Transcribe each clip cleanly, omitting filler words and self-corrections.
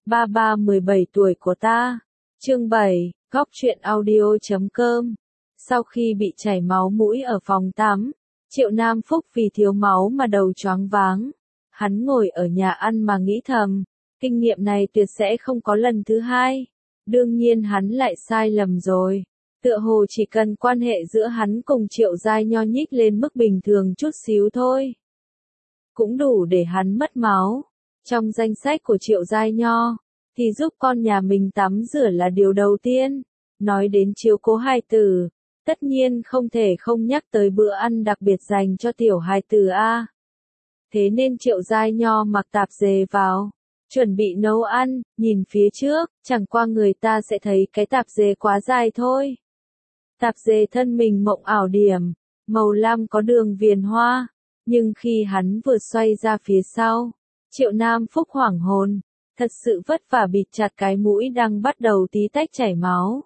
Ba ba 17 tuổi của ta. Chương 7, Góc truyện audio.com. Sau khi bị chảy máu mũi ở phòng tắm, Triệu Nam Phúc vì thiếu máu mà đầu choáng váng. Hắn ngồi ở nhà ăn mà nghĩ thầm, kinh nghiệm này tuyệt sẽ không có lần thứ hai. Đương nhiên hắn lại sai lầm rồi. Tựa hồ chỉ cần quan hệ giữa hắn cùng Triệu Giai Nho nhích lên mức bình thường chút xíu thôi, cũng đủ để hắn mất máu. Trong danh sách của Triệu Giai Nho, thì giúp con nhà mình tắm rửa là điều đầu tiên. Nói đến chiếu cố hài tử, tất nhiên không thể không nhắc tới bữa ăn đặc biệt dành cho tiểu hài tử a. Thế nên Triệu Giai Nho mặc tạp dề vào, chuẩn bị nấu ăn, nhìn phía trước, chẳng qua người ta sẽ thấy cái tạp dề quá dài thôi. Tạp dề thân mình mộng ảo điểm, màu lam có đường viền hoa, nhưng khi hắn vừa xoay ra phía sau, Triệu Nam Phúc hoảng hồn, thật sự vất vả bịt chặt cái mũi đang bắt đầu tí tách chảy máu.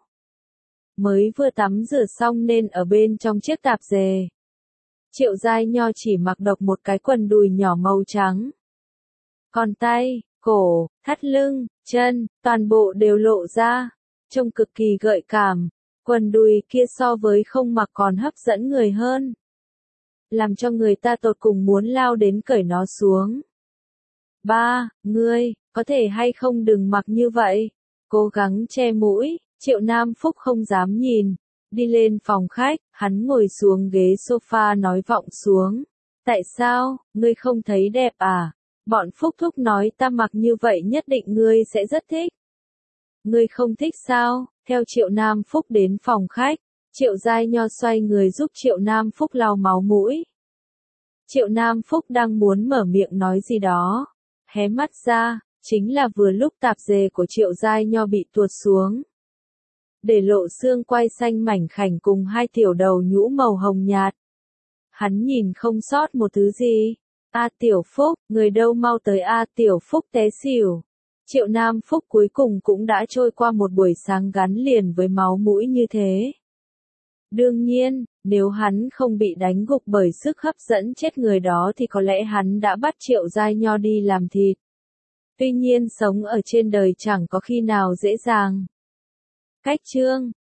Mới vừa tắm rửa xong nên ở bên trong chiếc tạp dề, Triệu Giai Nho chỉ mặc độc một cái quần đùi nhỏ màu trắng. Còn tay, cổ, thắt lưng, chân, toàn bộ đều lộ ra, trông cực kỳ gợi cảm. Quần đùi kia so với không mặc còn hấp dẫn người hơn, làm cho người ta tột cùng muốn lao đến cởi nó xuống. Ba, ngươi, có thể hay không đừng mặc như vậy. Cố gắng che mũi, Triệu Nam Phúc không dám nhìn. Đi lên phòng khách, hắn ngồi xuống ghế sofa nói vọng xuống. Tại sao, ngươi không thấy đẹp à? Bọn Phúc Thúc nói ta mặc như vậy nhất định ngươi sẽ rất thích. Ngươi không thích sao? Theo Triệu Nam Phúc đến phòng khách, Triệu Giai Nho xoay người giúp Triệu Nam Phúc lau máu mũi. Triệu Nam Phúc đang muốn mở miệng nói gì đó, hé mắt ra, chính là vừa lúc tạp dề của Triệu Giai Nho bị tuột xuống, để lộ xương quai xanh mảnh khảnh cùng hai tiểu đầu nhũ màu hồng nhạt. Hắn nhìn không sót một thứ gì. A Tiểu Phúc, người đâu mau tới A Tiểu Phúc té xỉu. Triệu Nam Phúc cuối cùng cũng đã trôi qua một buổi sáng gắn liền với máu mũi như thế. Đương nhiên, nếu hắn không bị đánh gục bởi sức hấp dẫn chết người đó thì có lẽ hắn đã bắt Triệu Giai Nho đi làm thịt. Tuy nhiên sống ở trên đời chẳng có khi nào dễ dàng. Cách chương